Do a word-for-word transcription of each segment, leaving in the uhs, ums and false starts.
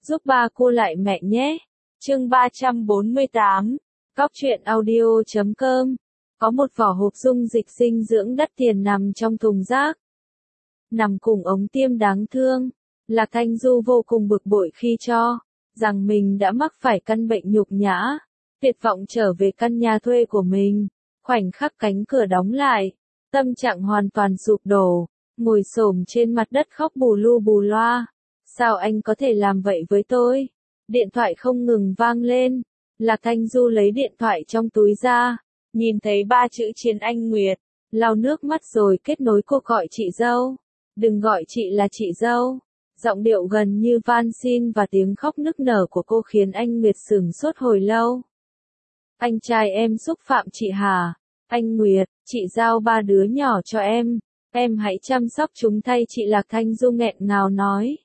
giúp ba cô lại mẹ nhé. Chương ba trăm bốn mươi tám, Cóc truyện audio chấm com. Có một vỏ hộp dung dịch dinh dưỡng đắt tiền nằm trong thùng rác. Nằm cùng ống tiêm đáng thương, Lạc Thanh Du vô cùng bực bội khi cho rằng mình đã mắc phải căn bệnh nhục nhã, tuyệt vọng trở về căn nhà thuê của mình. Khoảnh khắc cánh cửa đóng lại, tâm trạng hoàn toàn sụp đổ, ngồi xổm trên mặt đất khóc bù lu bù loa. Sao anh có thể làm vậy với tôi? Điện thoại không ngừng vang lên. Lạc Thanh Du lấy điện thoại trong túi ra, nhìn thấy ba chữ Chiến Anh Nguyệt, lau nước mắt rồi kết nối cuộc gọi chị dâu. Đừng gọi chị là chị dâu. Giọng điệu gần như van xin và tiếng khóc nức nở của cô khiến anh Nguyệt sửng sốt hồi lâu. Anh trai em xúc phạm chị hả? Anh Nguyệt, chị giao ba đứa nhỏ cho em, em hãy chăm sóc chúng thay chị. Lạc Thanh Du nghẹn ngào nói.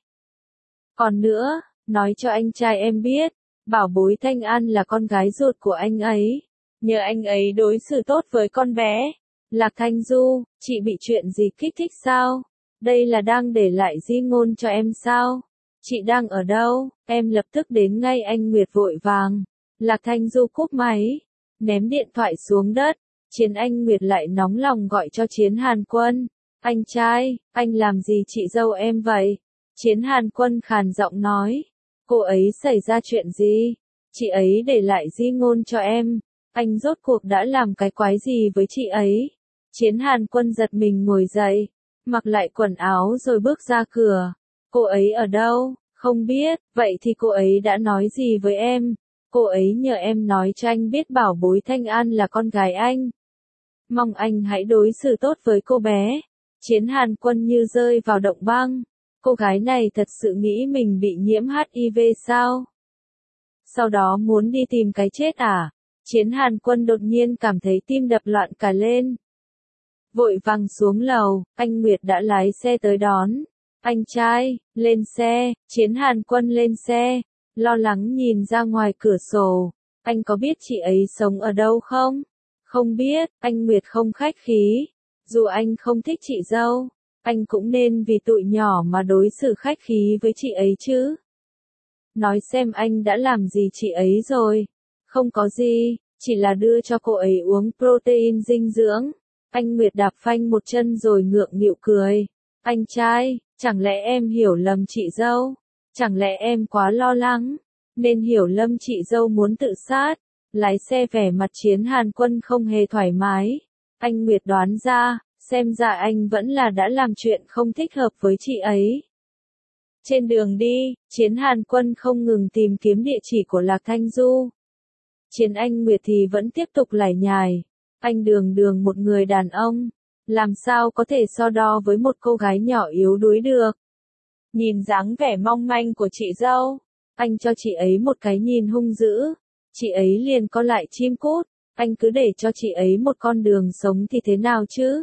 Còn nữa, nói cho anh trai em biết, bảo bối Thanh An là con gái ruột của anh ấy. Nhờ anh ấy đối xử tốt với con bé. Lạc Thanh Du, chị bị chuyện gì kích thích sao? Đây là đang để lại di ngôn cho em sao? Chị đang ở đâu? Em lập tức đến ngay. Anh Nguyệt vội vàng. Lạc Thanh Du cúp máy, ném điện thoại xuống đất. Chiến Anh Nguyệt lại nóng lòng gọi cho Chiến Hàn Quân. Anh trai, anh làm gì chị dâu em vậy? Chiến Hàn Quân khàn giọng nói. Cô ấy xảy ra chuyện gì? Chị ấy để lại di ngôn cho em. Anh rốt cuộc đã làm cái quái gì với chị ấy? Chiến Hàn Quân giật mình ngồi dậy, mặc lại quần áo rồi bước ra cửa. Cô ấy ở đâu? Không biết. Vậy thì cô ấy đã nói gì với em? Cô ấy nhờ em nói cho anh biết bảo bối Thanh An là con gái anh. Mong anh hãy đối xử tốt với cô bé. Chiến Hàn Quân như rơi vào động băng. Cô gái này thật sự nghĩ mình bị nhiễm hát i vê sao? Sau đó muốn đi tìm cái chết à? Chiến Hàn Quân đột nhiên cảm thấy tim đập loạn cả lên. Vội vàng xuống lầu, anh Nguyệt đã lái xe tới đón. Anh trai, lên xe. Chiến Hàn Quân lên xe, lo lắng nhìn ra ngoài cửa sổ. Anh có biết chị ấy sống ở đâu không? Không biết. Anh Nguyệt không khách khí. Dù anh không thích chị dâu, anh cũng nên vì tụi nhỏ mà đối xử khách khí với chị ấy chứ. Nói xem anh đã làm gì chị ấy rồi. Không có gì, chỉ là đưa cho cô ấy uống protein dinh dưỡng. Anh Nguyệt đạp phanh một chân rồi ngượng nghịu cười. Anh trai, chẳng lẽ em hiểu lầm chị dâu? Chẳng lẽ em quá lo lắng, nên hiểu lầm chị dâu muốn tự sát? Lái xe vẻ mặt Chiến Hàn Quân không hề thoải mái. Anh Nguyệt đoán ra, xem ra anh vẫn là đã làm chuyện không thích hợp với chị ấy. Trên đường đi, Chiến Hàn Quân không ngừng tìm kiếm địa chỉ của Lạc Thanh Du. Chiến Anh Nguyệt thì vẫn tiếp tục lải nhải. Anh đường đường một người đàn ông, làm sao có thể so đo với một cô gái nhỏ yếu đuối được. Nhìn dáng vẻ mong manh của chị dâu, anh cho chị ấy một cái nhìn hung dữ. Chị ấy liền co lại chim cút. Anh cứ để cho chị ấy một con đường sống thì thế nào chứ?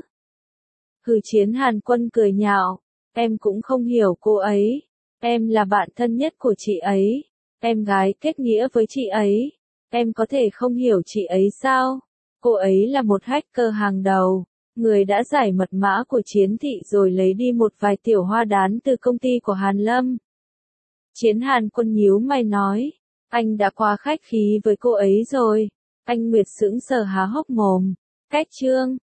Hừ. Chiến Hàn Quân cười nhạo. Em cũng không hiểu cô ấy. Em là bạn thân nhất của chị ấy. Em gái kết nghĩa với chị ấy. Em có thể không hiểu chị ấy sao? Cô ấy là một hacker hàng đầu, người đã giải mật mã của Chiến thị rồi lấy đi một vài tiểu hoa đán từ công ty của Hàn Lâm. Chiến Hàn Quân nhíu mày nói. Anh đã quá khách khí với cô ấy rồi. Anh Nguyệt sững sờ há hốc mồm. Cách chương